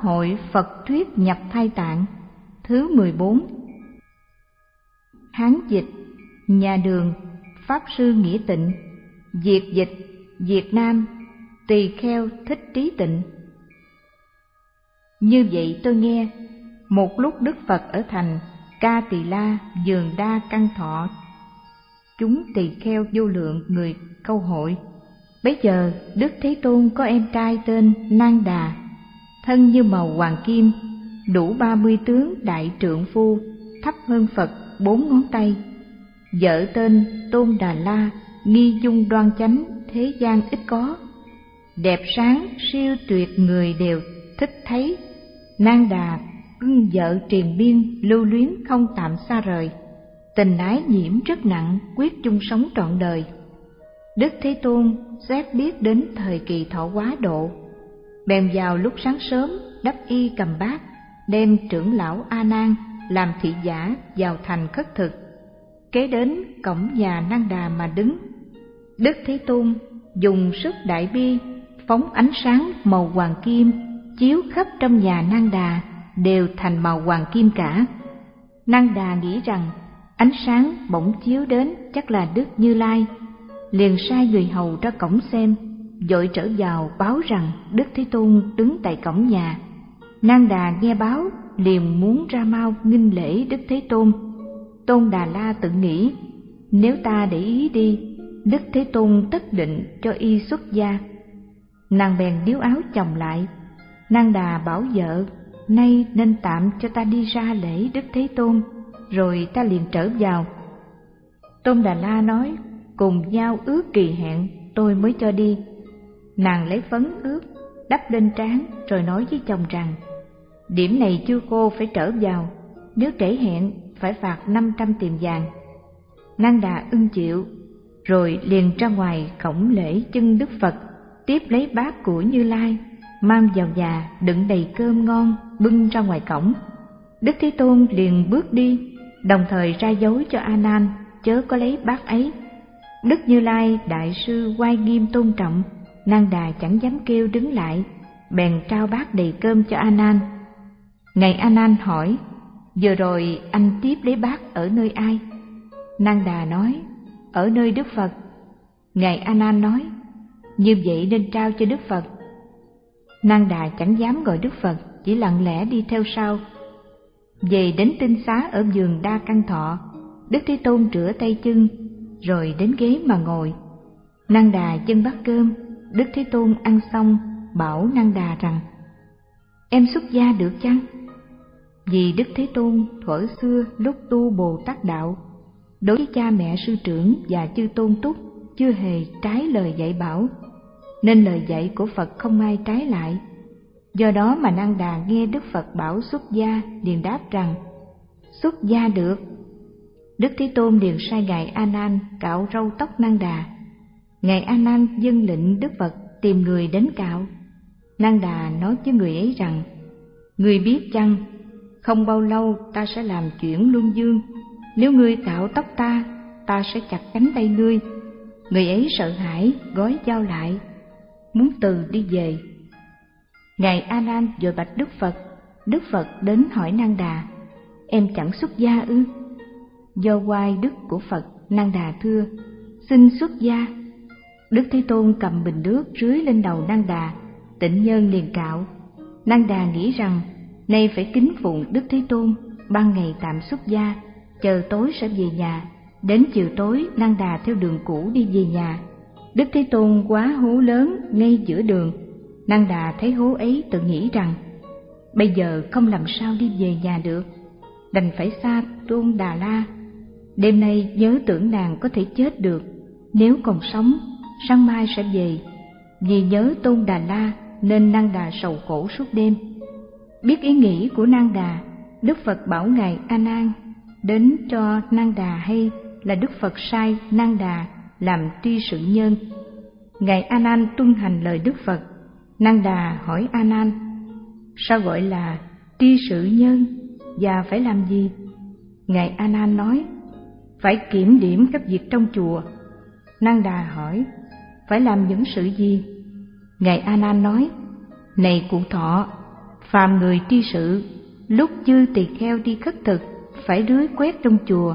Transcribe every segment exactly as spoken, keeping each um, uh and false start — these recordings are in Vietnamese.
hội Phật thuyết nhập Thai Tạng thứ mười bốn. Hán dịch nhà Đường, Pháp sư Nghĩa Tịnh. Việt dịch Việt Nam, Tỳ Kheo Thích Trí Tịnh. Như vậy tôi nghe, một lúc Đức Phật ở thành Ca Tỳ La Vườn Đa Căn Thọ, chúng tỳ kheo vô lượng người câu hội. Bấy giờ Đức Thế Tôn có em trai tên Nang Đà, thân như màu hoàng kim, đủ ba mươi tướng đại trượng phu, thấp hơn Phật bốn ngón tay. Vợ tên Tôn Đà La, nghi dung đoan chánh, thế gian ít có, đẹp sáng siêu tuyệt, người đều thích thấy. Nang Đà ưng vợ triền miên, lưu luyến không tạm xa rời, tình ái nhiễm rất nặng, quyết chung sống trọn đời. Đức Thế Tôn xét biết đến thời kỳ thọ quá độ, bèn vào lúc sáng sớm đắp y cầm bát, đem trưởng lão A Nan làm thị giả vào thành khất thực, kế đến cổng nhà Nang Đà mà đứng. Đức Thế Tôn dùng sức đại bi phóng ánh sáng màu hoàng kim chiếu khắp trong nhà Nang Đà, đều thành màu hoàng kim cả. Nang Đà nghĩ rằng ánh sáng bỗng chiếu đến chắc là Đức Như Lai, liền sai người hầu ra cổng xem, vội trở vào báo rằng Đức Thế Tôn đứng tại cổng nhà. Nang Đà nghe báo liền muốn ra mau nghinh lễ Đức Thế Tôn. Tôn Đà La tự nghĩ, nếu ta để ý đi, Đức Thế Tôn tất định cho y xuất gia. Nàng bèn điếu áo chồng lại. Nang Đà bảo vợ, nay nên tạm cho ta đi ra lễ Đức Thế Tôn, rồi ta liền trở vào. Tôn Đà La nói, cùng nhau ước kỳ hẹn tôi mới cho đi. Nàng lấy phấn ướt đắp lên trán, rồi nói với chồng rằng, điểm này chưa cô phải trở vào, nếu trễ hẹn phải phạt năm trăm tiền vàng. Nang Đà ưng chịu, rồi liền ra ngoài cổng lễ chân Đức Phật, tiếp lấy bát của Như Lai, mang vào nhà đựng đầy cơm ngon, bưng ra ngoài cổng. Đức Thế Tôn liền bước đi, đồng thời ra dấu cho A Nan chớ có lấy bát ấy. Đức Như Lai đại sư oai nghiêm tôn trọng, Nang Đà chẳng dám kêu đứng lại, bèn trao bát đầy cơm cho A Nan. Ngài A Nan hỏi, vừa rồi anh tiếp lấy bát ở nơi ai? Nang Đà nói, ở nơi Đức Phật. Ngài A Nan nói, như vậy nên trao cho Đức Phật. Nang Đà chẳng dám gọi Đức Phật, chỉ lặng lẽ đi theo sau. Về đến tinh xá ở vườn Đa Căn Thọ, Đức Thế Tôn rửa tay chân, rồi đến ghế mà ngồi. Nang Đà dâng bát cơm. Đức Thế Tôn ăn xong bảo Nang Đà rằng, em xuất gia được chăng? Vì Đức Thế Tôn thuở xưa lúc tu Bồ Tát đạo, đối với cha mẹ sư trưởng và chư tôn túc chưa hề trái lời dạy bảo, nên lời dạy của Phật không ai trái lại. Do đó mà Nang Đà nghe Đức Phật bảo xuất gia, liền đáp rằng, xuất gia được. Đức Thế Tôn liền sai ngài A Nan cạo râu tóc Nang Đà. Ngài A Nan dâng lệnh Đức Phật tìm người đến cạo. Nang Đà nói với người ấy rằng, người biết chăng, không bao lâu ta sẽ làm chuyển luân dương, nếu ngươi cạo tóc ta, ta sẽ chặt cánh tay ngươi. Người ấy sợ hãi, gói dao lại, muốn từ đi về. Ngài A Nan vội bạch Đức Phật. Đức Phật đến hỏi Nang Đà, em chẳng xuất gia ư? Do oai đức của Phật, Nang Đà thưa, xin xuất gia. Đức Thế Tôn cầm bình nước rưới lên đầu Nang Đà, tịnh nhân liền cạo. Nang Đà nghĩ rằng nay phải kính phụng Đức Thế Tôn, ban ngày tạm xuất gia, chờ tối sẽ về nhà. Đến chiều tối, Nang Đà theo đường cũ đi về nhà. Đức Thế Tôn quá hố lớn ngay giữa đường. Nang Đà thấy hố ấy tự nghĩ rằng, bây giờ không làm sao đi về nhà được, đành phải xa Tôn Đà La. Đêm nay nhớ tưởng nàng có thể chết được, nếu còn sống, sáng mai sẽ về. Vì nhớ Tôn Đà La nên Nang Đà sầu khổ suốt đêm. Biết ý nghĩ của Nang Đà, Đức Phật bảo ngài A Nan đến cho Nang Đà hay là Đức Phật sai Nang Đà làm tri sự nhân. Ngài A Nan tuân hành lời Đức Phật. Nang Đà hỏi A Nan, sao gọi là tri sự nhân và phải làm gì? Ngài A Nan nói, phải kiểm điểm các việc trong chùa. Nang Đà hỏi, phải làm những sự gì? Ngài A Nan nói, này cụ thọ, Phàm người tri sự, lúc chư tỳ kheo đi khất thực, phải rưới quét trong chùa,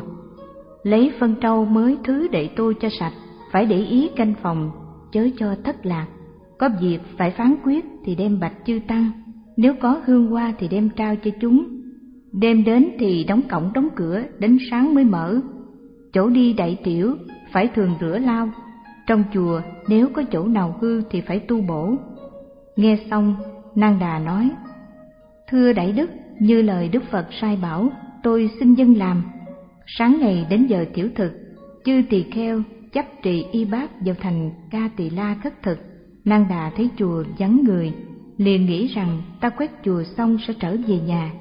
lấy phân trâu mới thứ để tô cho sạch, phải để ý canh phòng, chớ cho thất lạc. Có việc phải phán quyết thì đem bạch chư tăng, nếu có hương hoa thì đem trao cho chúng. Đêm đến thì đóng cổng đóng cửa, đến sáng mới mở. Chỗ đi đại tiểu phải thường rửa lau. Trong chùa nếu có chỗ nào hư thì phải tu bổ. Nghe xong, Nang Đà nói: Thưa Đại Đức, như lời Đức Phật sai bảo, tôi xin dâng làm. Sáng ngày đến giờ tiểu thực, chư tỳ kheo chấp trì y bát vào thành Ca Tỳ La khất thực. Nang Đà thấy chùa vắng người, liền nghĩ rằng ta quét chùa xong sẽ trở về nhà.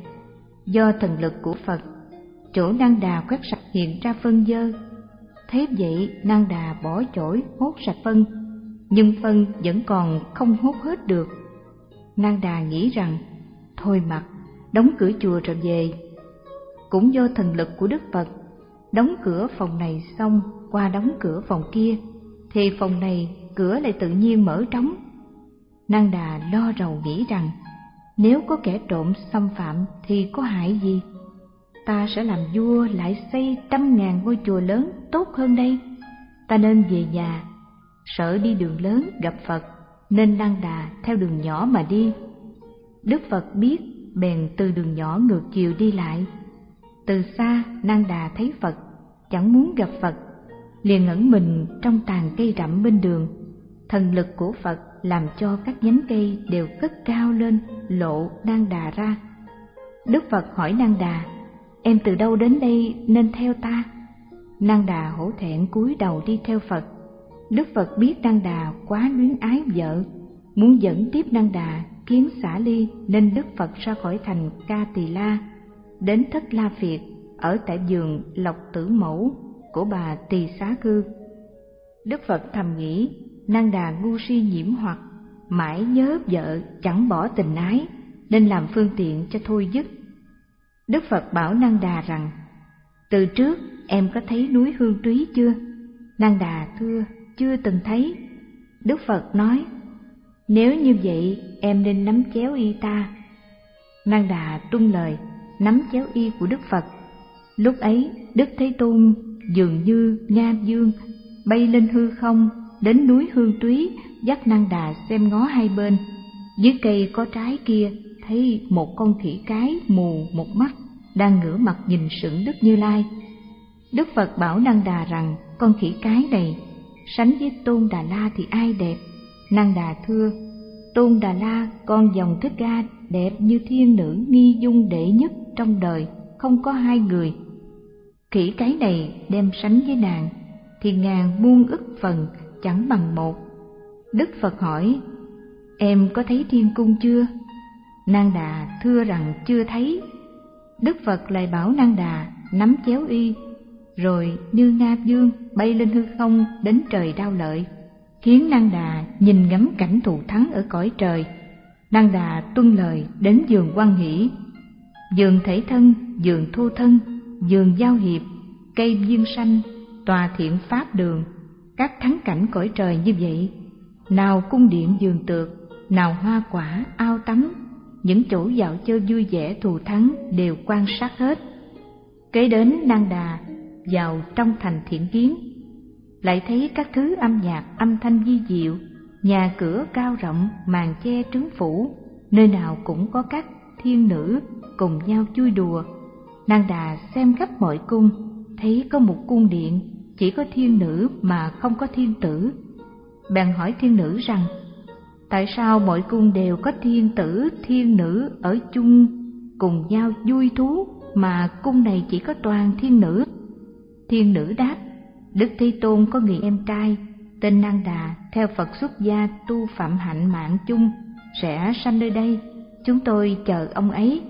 Do thần lực của Phật, chỗ Nang Đà quét sạch hiện ra phân dơ. Thế vậy, Nang Đà bỏ chổi hốt sạch phân, nhưng phân vẫn còn không hốt hết được. Nang Đà nghĩ rằng, thôi mặc, đóng cửa chùa rồi về. Cũng do thần lực của Đức Phật, đóng cửa phòng này xong qua đóng cửa phòng kia, thì phòng này cửa lại tự nhiên mở trống. Nang Đà lo rầu nghĩ rằng, nếu có kẻ trộm xâm phạm thì có hại gì? Ta sẽ làm vua lại xây trăm ngàn ngôi chùa lớn tốt hơn đây. Ta nên về nhà. Sợ đi đường lớn gặp Phật, nên Nang Đà theo đường nhỏ mà đi. Đức Phật biết, bèn từ đường nhỏ ngược chiều đi lại. Từ xa, Nang Đà thấy Phật, chẳng muốn gặp Phật, liền ẩn mình trong tàn cây rậm bên đường. Thần lực của Phật làm cho các nhánh cây đều cất cao lên, lộ Nang Đà ra. Đức Phật hỏi Nang Đà: Em từ đâu đến đây nên theo ta? Nang Đà hổ thẹn cúi đầu đi theo Phật. Đức Phật biết Nang Đà quá luyến ái vợ, muốn dẫn tiếp Nang Đà kiến xả ly, nên Đức Phật ra khỏi thành Ca Tỳ La, đến Thất La Phiệt, ở tại vườn Lộc Tử Mẫu của bà Tỳ Xá Cư. Đức Phật thầm nghĩ, Nang Đà ngu si nhiễm hoặc, mãi nhớ vợ chẳng bỏ tình ái, nên làm phương tiện cho thôi dứt. Đức Phật bảo Nang Đà rằng: Từ trước em có thấy núi Hương Túy chưa? Nang Đà thưa: Chưa từng thấy. Đức Phật nói: Nếu như vậy em nên nắm chéo y ta. Nang Đà tuân lời, nắm chéo y của Đức Phật. Lúc ấy Đức Thế Tôn dường như Nga Dương bay lên hư không, đến núi Hương Túy, dắt Nang Đà xem ngó hai bên. Dưới cây có trái kia thấy một con khỉ cái mù một mắt đang ngửa mặt nhìn sững Đức Như Lai. Đức Phật bảo Nang Đà rằng con khỉ cái này sánh với Tôn Đà La thì ai đẹp? Nang Đà thưa: Tôn Đà La con dòng Thích Ca đẹp như thiên nữ nghi dung đệ nhất trong đời, không có hai người. Khỉ cái này đem sánh với nàng thì ngàn muôn ức phần chẳng bằng một. Đức Phật hỏi: Em có thấy thiên cung chưa? Nang Đà thưa rằng chưa thấy. Đức Phật lại bảo Nang Đà nắm chéo y, rồi như Nga Dương bay lên hư không đến trời Đao Lợi, khiến Nang Đà nhìn ngắm cảnh thù thắng ở cõi trời. Nang Đà tuân lời đến vườn Hoan Hỷ, vườn Thể Thân, vườn Thu Thân, vườn Giao Hiệp, cây viên sanh, tòa thiện pháp đường, các thắng cảnh cõi trời như vậy. Nào cung điện vườn tược, nào hoa quả, ao tắm, những chỗ dạo chơi vui vẻ thù thắng đều quan sát hết. Kế đến Nang Đà vào trong thành Thiện Kiến, lại thấy các thứ âm nhạc âm thanh vi diệu, nhà cửa cao rộng, màn che trướng phủ, nơi nào cũng có các thiên nữ cùng nhau vui đùa. Nang Đà xem khắp mọi cung, thấy có một cung điện chỉ có thiên nữ mà không có thiên tử. Bèn hỏi thiên nữ rằng: Tại sao mọi cung đều có thiên tử, thiên nữ ở chung cùng nhau vui thú, mà cung này chỉ có toàn thiên nữ? Thiên nữ đáp: Đức Thế Tôn có người em trai tên Nang Đà, theo Phật xuất gia tu phạm hạnh mạng chung, sẽ sanh nơi đây, chúng tôi chờ ông ấy.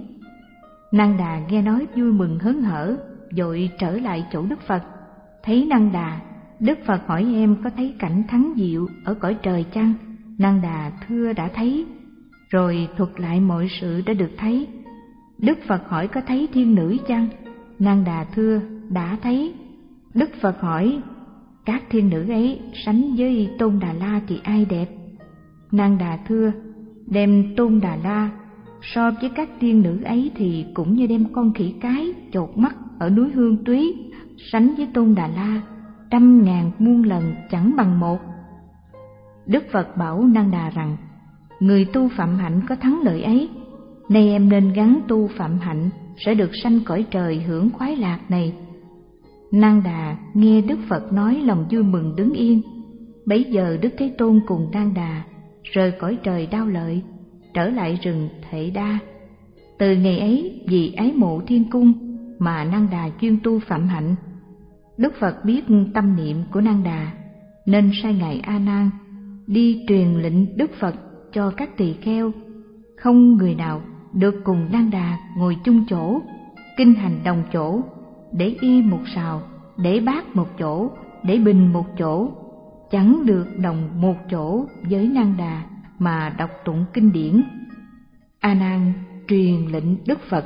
Nang Đà nghe nói vui mừng hớn hở, vội trở lại chỗ Đức Phật. Thấy Nang Đà, Đức Phật hỏi: Em có thấy cảnh thắng diệu ở cõi trời chăng? Nang Đà thưa đã thấy, rồi thuật lại mọi sự đã được thấy. Đức Phật hỏi: Có thấy thiên nữ chăng? Nang Đà thưa đã thấy. Đức Phật hỏi: Các thiên nữ ấy sánh với Tôn Đà La thì ai đẹp? Nang Đà thưa: Đem Tôn Đà La so với các tiên nữ ấy thì cũng như đem con khỉ cái chột mắt ở núi Hương Túy sánh với Tôn Đà La trăm ngàn muôn lần chẳng bằng một. Đức Phật bảo Nanda Đà rằng, người tu phạm hạnh có thắng lợi ấy, nay em nên gắng tu phạm hạnh sẽ được sanh cõi trời hưởng khoái lạc này. Nanda Đà nghe Đức Phật nói lòng vui mừng đứng yên. Bấy giờ Đức Thế Tôn cùng Nanda Đà rời cõi trời đao lợi, trở lại rừng Thệ Đa. Từ ngày ấy vì ái mộ thiên cung mà Nanda Đà chuyên tu phạm hạnh. Đức Phật biết tâm niệm của Nanda Đà nên sai ngài A Nan đi truyền lệnh Đức Phật cho các tỳ kheo, không người nào được cùng Nanda Đà ngồi chung chỗ, kinh hành đồng chỗ, để y một sào, để bát một chỗ, để bình một chỗ, chẳng được đồng một chỗ với Nanda Đà mà đọc tụng kinh điển. A Nan truyền lệnh Đức Phật,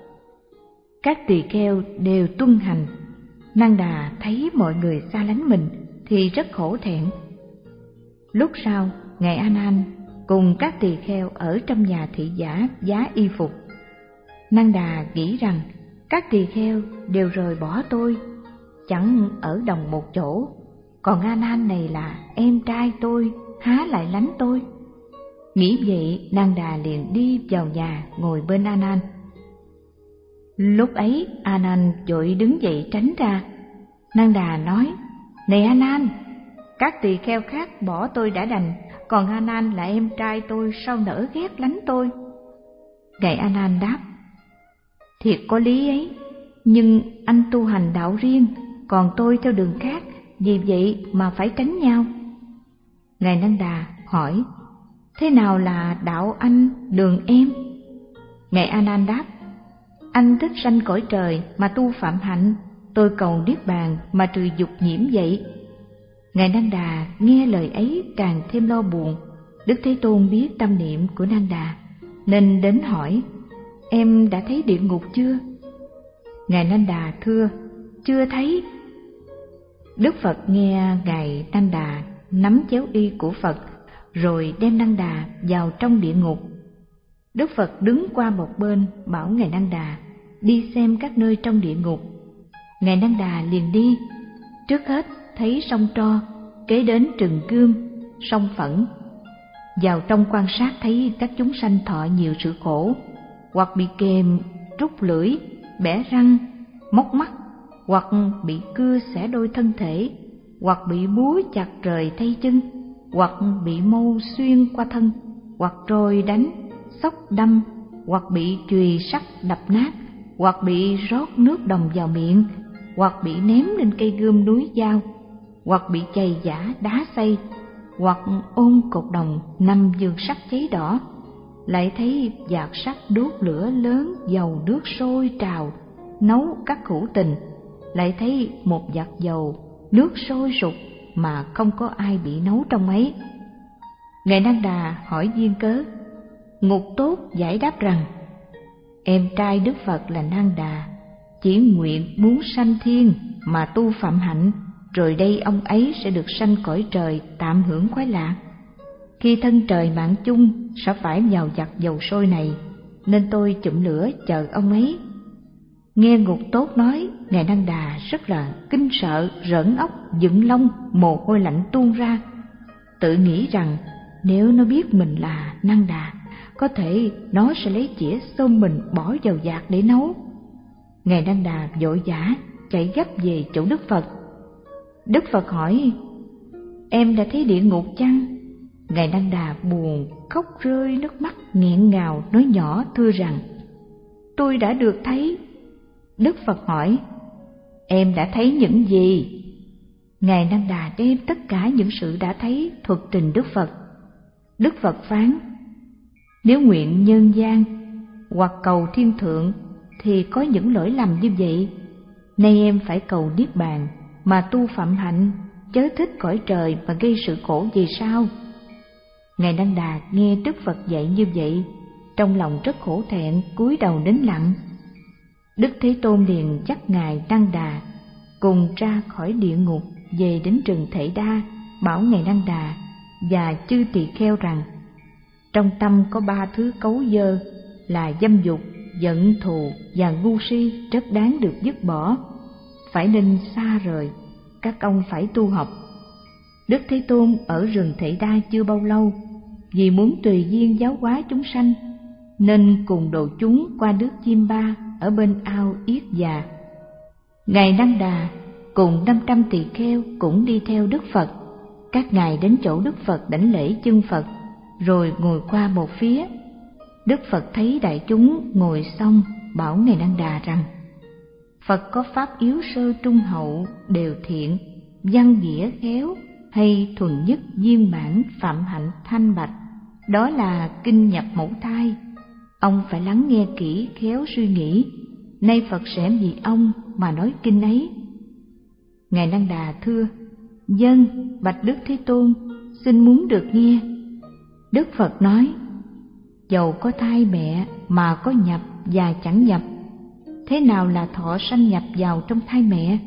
các tỳ kheo đều tuân hành. Nanda Đà thấy mọi người xa lánh mình thì rất khổ thẹn. Lúc sau, ngài A Nan cùng các tỳ kheo ở trong nhà thị giả giá y phục. Nanda Đà nghĩ rằng các tỳ kheo đều rời bỏ tôi, chẳng ở đồng một chỗ, còn A Nan này là em trai tôi, há lại lánh tôi. Nghĩ vậy, Nanda Đà liền đi vào nhà ngồi bên A Nan. Lúc ấy A Nan vội đứng dậy tránh ra. Nanda Đà nói, này A Nan, các tỳ kheo khác bỏ tôi đã đành, còn A Nan là em trai tôi, sao nỡ ghét lánh tôi? Ngài A Nan đáp, thiệt có lý ấy, nhưng anh tu hành đạo riêng, còn tôi theo đường khác, vì vậy mà phải tránh nhau. Ngài Nanda Đà hỏi, thế nào là đạo anh, đường em? Ngài A Nan đáp, anh thích sanh cõi trời mà tu phạm hạnh, tôi cầu niết bàn mà trừ dục nhiễm vậy. Ngài Nanda Đà nghe lời ấy càng thêm lo buồn. Đức Thế Tôn biết tâm niệm của Nanda Đà nên đến hỏi, em đã thấy địa ngục chưa? Ngài Nanda Đà thưa, chưa thấy. Đức Phật nghe ngài Nanda Đà nắm chéo y của Phật rồi đem Nanda Đà vào trong địa ngục. Đức Phật đứng qua một bên bảo ngài Nanda Đà đi xem các nơi trong địa ngục. Ngài Nanda Đà liền đi. Trước hết thấy sông Tro, kế đến Trừng Gươm, sông Phẫn. Vào trong quan sát thấy các chúng sanh thọ nhiều sự khổ, hoặc bị kềm, rút lưỡi, bẻ răng, móc mắt, hoặc bị cưa xẻ đôi thân thể, hoặc bị búa chặt rời tay chân, hoặc bị mâu xuyên qua thân, hoặc trôi đánh, xốc đâm, hoặc bị chùy sắt đập nát, hoặc bị rót nước đồng vào miệng, hoặc bị ném lên cây gươm núi dao, hoặc bị chày giã đá xay, hoặc ôm cột đồng nằm giường sắt cháy đỏ. Lại thấy vạc sắt đốt lửa lớn, dầu nước sôi trào nấu các hữu tình. Lại thấy một vạc dầu nước sôi sục mà không có ai bị nấu trong ấy. Ngài Nanda Đà hỏi duyên cớ. Ngục Tốt giải đáp rằng, em trai Đức Phật là Nanda Đà chỉ nguyện muốn sanh thiên mà tu phạm hạnh, rồi đây ông ấy sẽ được sanh cõi trời tạm hưởng khoái lạc. Khi thân trời mạng chung sẽ phải vào giặt dầu sôi này, nên tôi chụm lửa chờ ông ấy. Nghe Ngục Tốt nói, ngài Nanda Đà rất là kinh sợ, rợn óc, dựng lông, mồ hôi lạnh tuôn ra. Tự nghĩ rằng nếu nó biết mình là Nanda Đà, có thể nó sẽ lấy chĩa xông mình bỏ vào vạc để nấu. Ngài Nanda Đà vội vã chạy gấp về chỗ Đức Phật. Đức Phật hỏi, em đã thấy địa ngục chăng? Ngài Nanda Đà buồn khóc rơi nước mắt nghẹn ngào nói nhỏ thưa rằng, tôi đã được thấy. Đức Phật hỏi, em đã thấy những gì? Ngài Nanda Đà đem tất cả những sự đã thấy thuật trình Đức Phật. Đức Phật phán, nếu nguyện nhân gian hoặc cầu thiên thượng thì có những lỗi lầm như vậy. Nay em phải cầu niết bàn mà tu phạm hạnh, chớ thích cõi trời mà gây sự khổ vì sao? Ngài Nanda Đà nghe Đức Phật dạy như vậy, trong lòng rất khổ thẹn, cúi đầu nín lặng. Đức Thế Tôn liền dắt ngài Nanda Đà cùng ra khỏi địa ngục về đến rừng Thệ Đa, bảo ngài Nanda Đà và chư tỳ kheo rằng, trong tâm có ba thứ cấu dơ là dâm dục, giận thù và ngu si rất đáng được dứt bỏ, phải nên xa rời. Các ông phải tu học. Đức Thế Tôn ở rừng Thệ Đa chưa bao lâu, vì muốn tùy duyên giáo hóa chúng sanh, nên cùng độ chúng qua nước Chim Ba ở bên ao Yết Già. Ngài Năng Đà cùng năm trăm tỳ kheo cũng đi theo Đức Phật. Các ngài đến chỗ Đức Phật đảnh lễ chân Phật, rồi ngồi qua một phía. Đức Phật thấy đại chúng ngồi xong, bảo Ngài Năng Đà rằng: Phật có pháp yếu sơ trung hậu đều thiện, văn nghĩa khéo, hay thuần nhất viên mãn phạm hạnh thanh bạch, đó là kinh nhập mẫu thai. Ông phải lắng nghe kỹ, khéo suy nghĩ. Nay Phật sẽ vì ông mà nói kinh ấy. Ngài Năng Đà thưa: Vâng, bạch Đức Thế Tôn, xin muốn được nghe. Đức Phật nói: Dầu có thai mẹ mà có nhập và chẳng nhập, thế nào là thọ sanh nhập vào trong thai mẹ?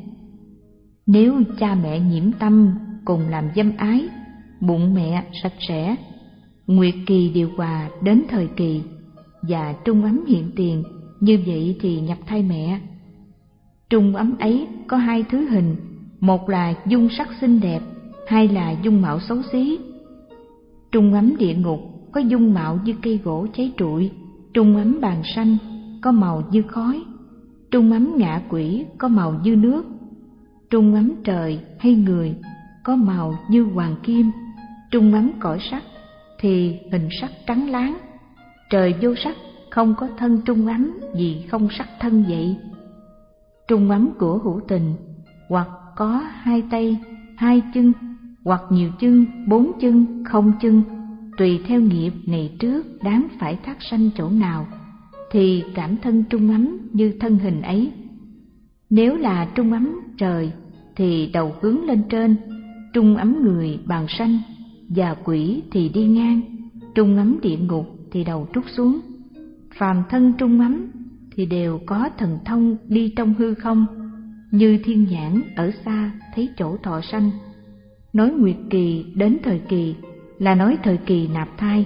Nếu cha mẹ nhiễm tâm cùng làm dâm ái, bụng mẹ sạch sẽ, nguyệt kỳ điều hòa đến thời kỳ và trung ấm hiện tiền, như vậy thì nhập thai mẹ. Trung ấm ấy có hai thứ hình, một là dung sắc xinh đẹp, hai là dung mạo xấu xí. Trung ấm địa ngục có dung mạo như cây gỗ cháy trụi, trung ấm bàn sanh có màu như khói, trung ấm ngạ quỷ có màu như nước, trung ấm trời hay người có màu như hoàng kim, trung ấm cõi sắc thì hình sắc trắng láng. Trời vô sắc không có thân trung ấm vì không sắc thân vậy. Trung ấm của hữu tình hoặc có hai tay, hai chân, hoặc nhiều chân, bốn chân, không chân, tùy theo nghiệp này trước đáng phải thác sanh chỗ nào, thì cảm thân trung ấm như thân hình ấy. Nếu là trung ấm trời thì đầu hướng lên trên, trung ấm người bàn sanh, và quỷ thì đi ngang, trung ấm địa ngục thì đầu trút xuống. Phàm thân trung ấm thì đều có thần thông đi trong hư không, như thiên nhãn ở xa thấy chỗ thọ sanh. Nói nguyệt kỳ đến thời kỳ là nói thời kỳ nạp thai.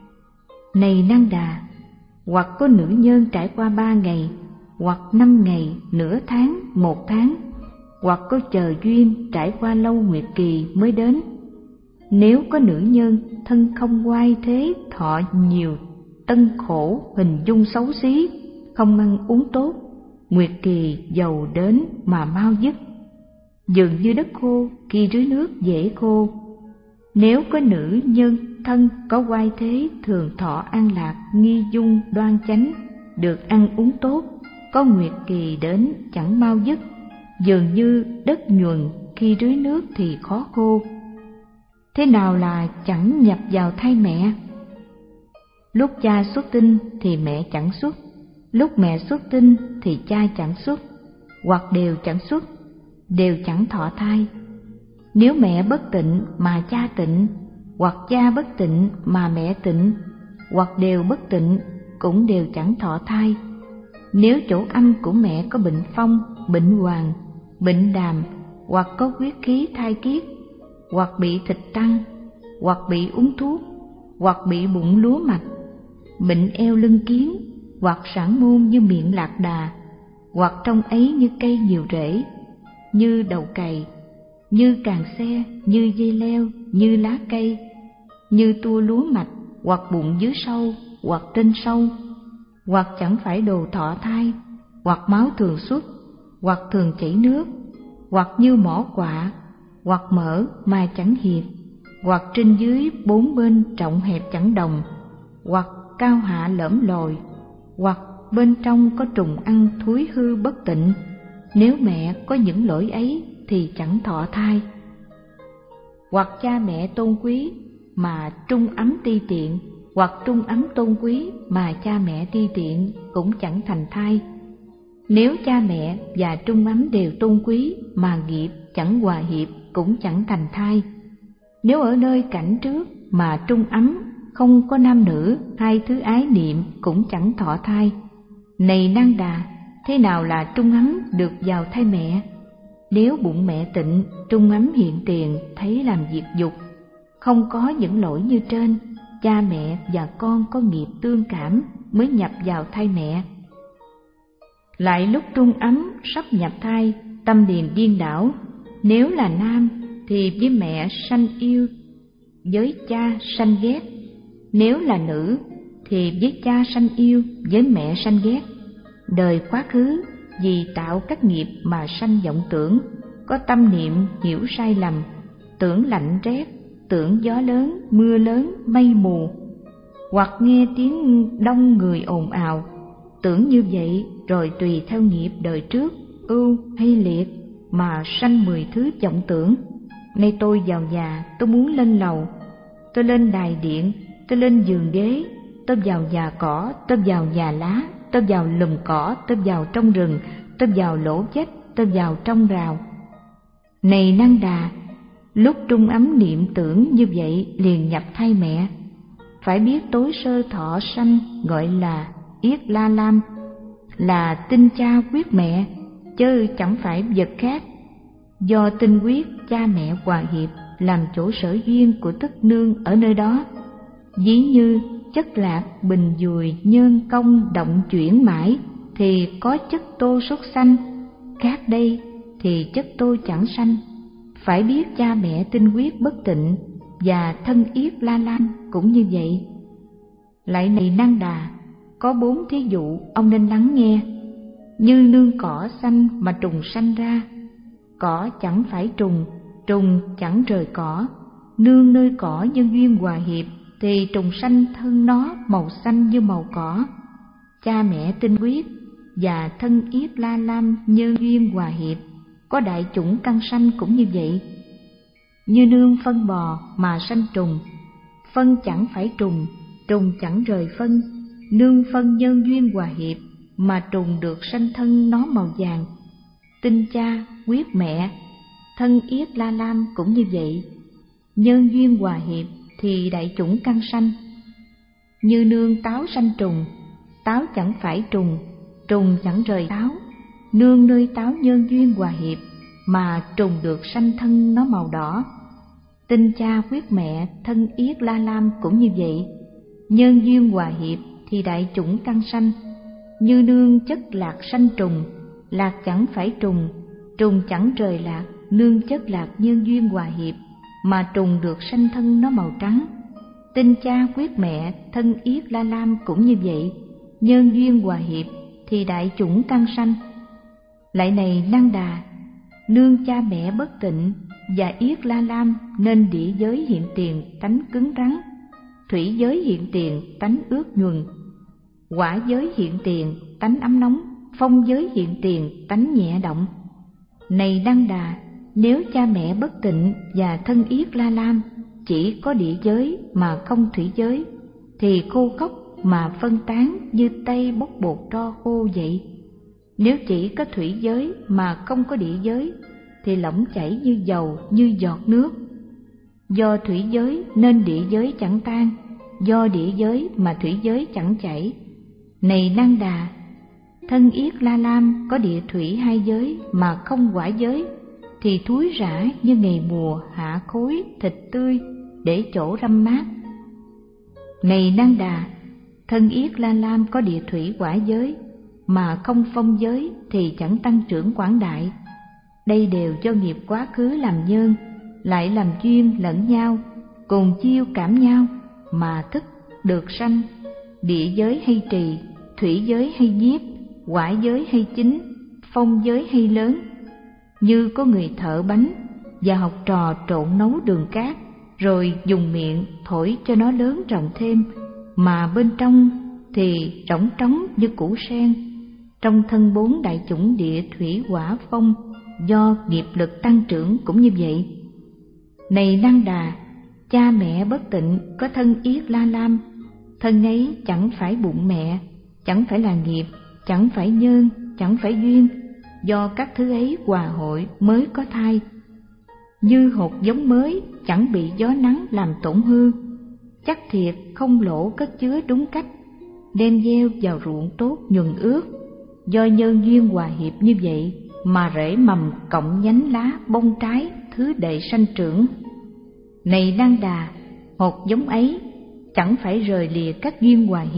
Này Năng Đà, hoặc có nữ nhân trải qua ba ngày, hoặc năm ngày, nửa tháng, một tháng, hoặc có chờ duyên trải qua lâu nguyệt kỳ mới đến. Nếu có nữ nhân thân không oai thế, thọ nhiều tân khổ, hình dung xấu xí, không ăn uống tốt, nguyệt kỳ giàu đến mà mau dứt. Dường như đất khô khi rưới nước dễ khô. Nếu có nữ nhân thân có oai thế, thường thọ an lạc, nghi dung đoan chánh, được ăn uống tốt, có nguyệt kỳ đến chẳng mau dứt. Dường như đất nhuần khi rưới nước thì khó khô. Thế nào là chẳng nhập vào thai mẹ? Lúc cha xuất tinh thì mẹ chẳng xuất, lúc mẹ xuất tinh thì cha chẳng xuất, hoặc đều chẳng xuất, đều chẳng thọ thai. Nếu mẹ bất tịnh mà cha tịnh, hoặc cha bất tịnh mà mẹ tịnh, hoặc đều bất tịnh, cũng đều chẳng thọ thai. Nếu chỗ âm của mẹ có bệnh phong, bệnh hoàng, bệnh đàm, hoặc có huyết khí thai kiết, hoặc bị thịt tăng, hoặc bị uống thuốc, hoặc bị bụng lúa mạch, bệnh eo lưng kiến, hoặc sản môn như miệng lạc đà, hoặc trong ấy như cây nhiều rễ, như đầu cày, như càng xe, như dây leo, như lá cây, như tua lúa mạch, hoặc bụng dưới sâu, hoặc trên sâu, hoặc chẳng phải đồ thọ thai, hoặc máu thường xuất, hoặc thường chảy nước, hoặc như mỏ quạ, hoặc mỡ mà chẳng hiệp, hoặc trên dưới bốn bên trọng hẹp chẳng đồng, hoặc cao hạ lõm lồi, hoặc bên trong có trùng ăn thúi hư bất tịnh. Nếu mẹ có những lỗi ấy thì chẳng thọ thai. Hoặc cha mẹ tôn quý mà trung ấm ti tiện, hoặc trung ấm tôn quý mà cha mẹ ti tiện, cũng chẳng thành thai. Nếu cha mẹ và trung ấm đều tôn quý mà nghiệp chẳng hòa hiệp, cũng chẳng thành thai. Nếu ở nơi cảnh trước mà trung ấm không có nam nữ hai thứ ái niệm, cũng chẳng thọ thai. Này Năng Đà, thế nào là trung ấm được vào thai mẹ? Nếu bụng mẹ tịnh, trung ấm hiện tiền thấy làm việc dục, không có những lỗi như trên, cha mẹ và con có nghiệp tương cảm, mới nhập vào thai mẹ. Lại lúc trung ấm sắp nhập thai, tâm điền điên đảo, nếu là nam thì với mẹ sanh yêu, với cha sanh ghét; nếu là nữ thì với cha sanh yêu, với mẹ sanh ghét. Đời quá khứ vì tạo các nghiệp mà sanh vọng tưởng, có tâm niệm hiểu sai lầm, tưởng lạnh rét, tưởng gió lớn, mưa lớn, mây mù, hoặc nghe tiếng đông người ồn ào, tưởng như vậy rồi tùy theo nghiệp đời trước, ưu hay liệt mà sanh mười thứ vọng tưởng. Nay tôi vào nhà, tôi muốn lên lầu, tôi lên đài điện, tôi lên giường ghế, tôi vào nhà cỏ, tôi vào nhà lá, tôi vào lùm cỏ, tôi vào trong rừng, tôi vào lỗ vách, tôi vào trong rào. Này Năng Đà, lúc trung ấm niệm tưởng như vậy liền nhập thai mẹ. Phải biết tối sơ thọ sanh gọi là Yết La Lam, là tinh cha quyết mẹ, chứ chẳng phải vật khác. Do tinh quyết cha mẹ hòa hiệp làm chỗ sở duyên của tất nương ở nơi đó. Ví như chất lạc bình dùi nhân công động chuyển mãi thì có chất tô xuất sanh, khác đây thì chất tô chẳng sanh. Phải biết cha mẹ tinh quyết bất tịnh và thân Yết La Lam cũng như vậy. Lại này Năng Đà, có bốn thí dụ ông nên lắng nghe. Như nương cỏ xanh mà trùng sanh ra, cỏ chẳng phải trùng, trùng chẳng rời cỏ. Nương nơi cỏ nhân duyên hòa hiệp thì trùng sanh thân nó màu xanh như màu cỏ. Cha mẹ tinh quyết và thân Yết La Lam nhân duyên hòa hiệp, có đại chủng căn sanh cũng như vậy. Như nương phân bò mà sanh trùng, phân chẳng phải trùng, trùng chẳng rời phân. Nương phân nhân duyên hòa hiệp mà trùng được sanh thân nó màu vàng. Tinh cha quyết mẹ, thân Yết La Lam cũng như vậy. Nhân duyên hòa hiệp thì đại chủng căn sanh. Như nương táo sanh trùng, táo chẳng phải trùng, trùng chẳng rời táo. Nương nơi táo nhân duyên hòa hiệp mà trùng được sanh thân nó màu đỏ. Tinh cha quyết mẹ, thân Yết La Lam cũng như vậy. Nhân duyên hòa hiệp thì đại chủng căn sanh. Như nương chất lạc sanh trùng, lạc chẳng phải trùng, trùng chẳng rời lạc. Nương chất lạc nhân duyên hòa hiệp mà trùng được sanh thân nó màu trắng. Tinh cha quyết mẹ, thân Yết La Lam cũng như vậy. Nhân duyên hòa hiệp thì đại chủng căn sanh. Lại này Năng Đà, nương cha mẹ bất tịnh và Yết La Lam nên địa giới hiện tiền tánh cứng rắn, thủy giới hiện tiền tánh ướt nhuần, hỏa giới hiện tiền tánh ấm nóng, phong giới hiện tiền tánh nhẹ động. Này Năng Đà, nếu cha mẹ bất tịnh và thân Yết La Lam chỉ có địa giới mà không thủy giới thì khô khốc mà phân tán như tây bốc bột tro khô vậy. Nếu chỉ có thủy giới mà không có địa giới thì lỏng chảy như dầu, như giọt nước. Do thủy giới nên địa giới chẳng tan, do địa giới mà thủy giới chẳng chảy. Này Năng Đà, thân Yết La Lam có địa thủy hai giới mà không hỏa giới thì thúi rã như ngày mùa hạ khối thịt tươi để chỗ râm mát. Này Năng Đà, thân Yết La Lam có địa thủy hỏa giới mà không phong giới thì chẳng tăng trưởng quảng đại. Đây đều do nghiệp quá khứ làm nhân, lại làm duyên lẫn nhau, cùng chiêu cảm nhau mà thức được sanh. Địa giới hay trì, thủy giới hay nhiếp, hỏa giới hay chính, phong giới hay lớn. Như có người thợ bánh và học trò trộn nấu đường cát, rồi dùng miệng thổi cho nó lớn rộng thêm, mà bên trong thì rỗng trống như củ sen. Trong thân bốn đại chủng địa thủy hỏa phong, do nghiệp lực tăng trưởng cũng như vậy. Này Năng Đà, cha mẹ bất tịnh có thân Yết La Lam, thân ấy chẳng phải bụng mẹ, chẳng phải là nghiệp, chẳng phải nhân, chẳng phải duyên, do các thứ ấy hòa hội mới có thai. Như hột giống mới chẳng bị gió nắng làm tổn hư, chắc thiệt không lỗ cất chứa đúng cách, đem gieo vào ruộng tốt nhuần ướt. Do nhân duyên hòa hiệp như vậy mà rễ mầm cộng nhánh lá bông trái thứ đệ sanh trưởng. Này Năng Đà, hột giống ấy chẳng phải rời lìa các duyên hòa hiệp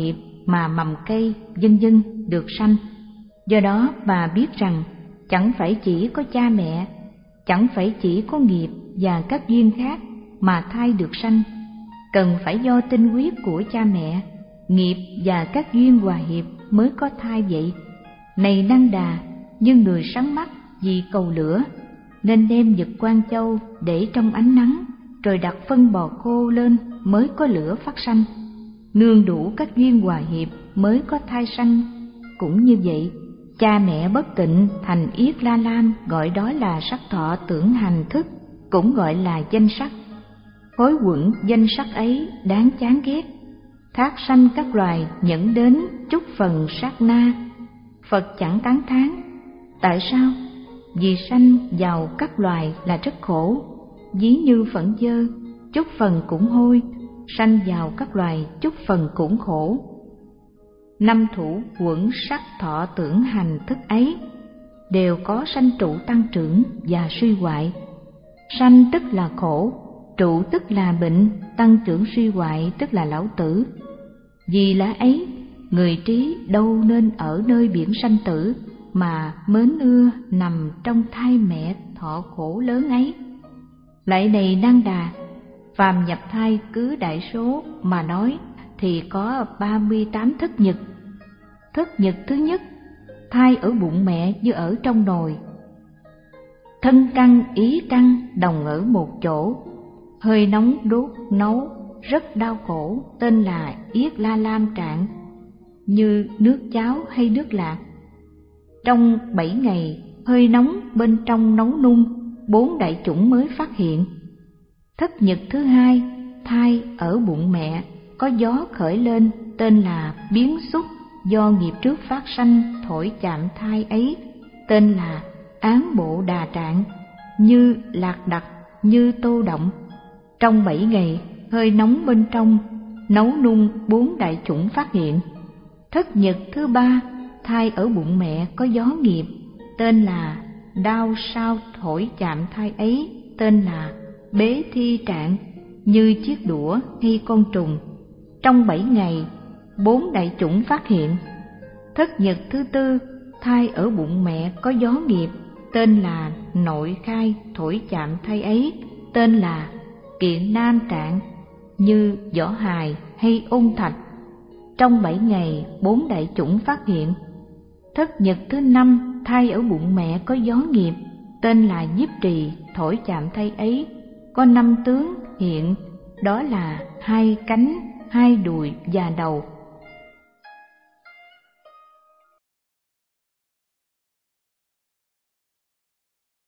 mà mầm cây, vân vân được sanh. Do đó bà biết rằng chẳng phải chỉ có cha mẹ, chẳng phải chỉ có nghiệp và các duyên khác mà thai được sanh, cần phải do tinh huyết của cha mẹ, nghiệp và các duyên hòa hiệp mới có thai vậy. Này Năng Đà, như người sáng mắt vì cầu lửa, nên đem vật quan châu để trong ánh nắng, rồi đặt phân bò khô lên mới có lửa phát sanh. Nương đủ các duyên hòa hiệp mới có thai sanh. Cũng như vậy, cha mẹ bất tịnh thành Yết La Lam, gọi đó là sắc thọ tưởng hành thức, cũng gọi là danh sắc. Khối quẩn danh sắc ấy đáng chán ghét. Thác sanh các loài nhẫn đến chúc phần sát na. Phật chẳng tán thán. Tại sao? Vì sanh vào các loài là rất khổ. Ví như phận dơ, chúc phần cũng hôi, sanh vào các loài chúc phần cũng khổ. Năm thủ quẩn sắc thọ tưởng hành thức ấy đều có sanh trụ tăng trưởng và suy hoại. Sanh tức là khổ, trụ tức là bệnh, tăng trưởng suy hoại tức là lão tử. Vì lẽ ấy, người trí đâu nên ở nơi biển sanh tử, mà mến ưa nằm trong thai mẹ thọ khổ lớn ấy. Lại này Năng Đà, phàm nhập thai cứ đại số mà nói thì có ba mươi tám thất nhật. Thất nhật thứ nhất, thai ở bụng mẹ như ở trong nồi. Thân căn ý căn đồng ở một chỗ, hơi nóng đốt nấu, rất đau khổ, tên là Yết La Lam trạng, như nước cháo hay nước lạc. Trong bảy ngày, hơi nóng bên trong nấu nung, bốn đại chủng mới phát hiện. Thất nhật thứ hai, thai ở bụng mẹ, có gió khởi lên, tên là biến xúc, do nghiệp trước phát sanh thổi chạm thai ấy, tên là án bộ đà trạng, như lạc đặc, như tô động. Trong bảy ngày, hơi nóng bên trong nấu nung, bốn đại chủng phát hiện. Thất nhật thứ ba, thai ở bụng mẹ có gió nghiệp, tên là đau sao thổi chạm thai ấy, tên là bế thi trạng, như chiếc đũa hay con trùng. Trong bảy ngày, bốn đại chủng phát hiện. Thất nhật thứ tư, thai ở bụng mẹ có gió nghiệp, tên là nội khai thổi chạm thai ấy, tên là kiện nam trạng, như vỏ hài hay ôn thạch. Trong bảy ngày, bốn đại chủng phát hiện. Thất nhật thứ năm, thai ở bụng mẹ có gió nghiệp, tên là nhiếp trì thổi chạm thai ấy, có năm tướng hiện, đó là hai cánh, hai đùi và đầu.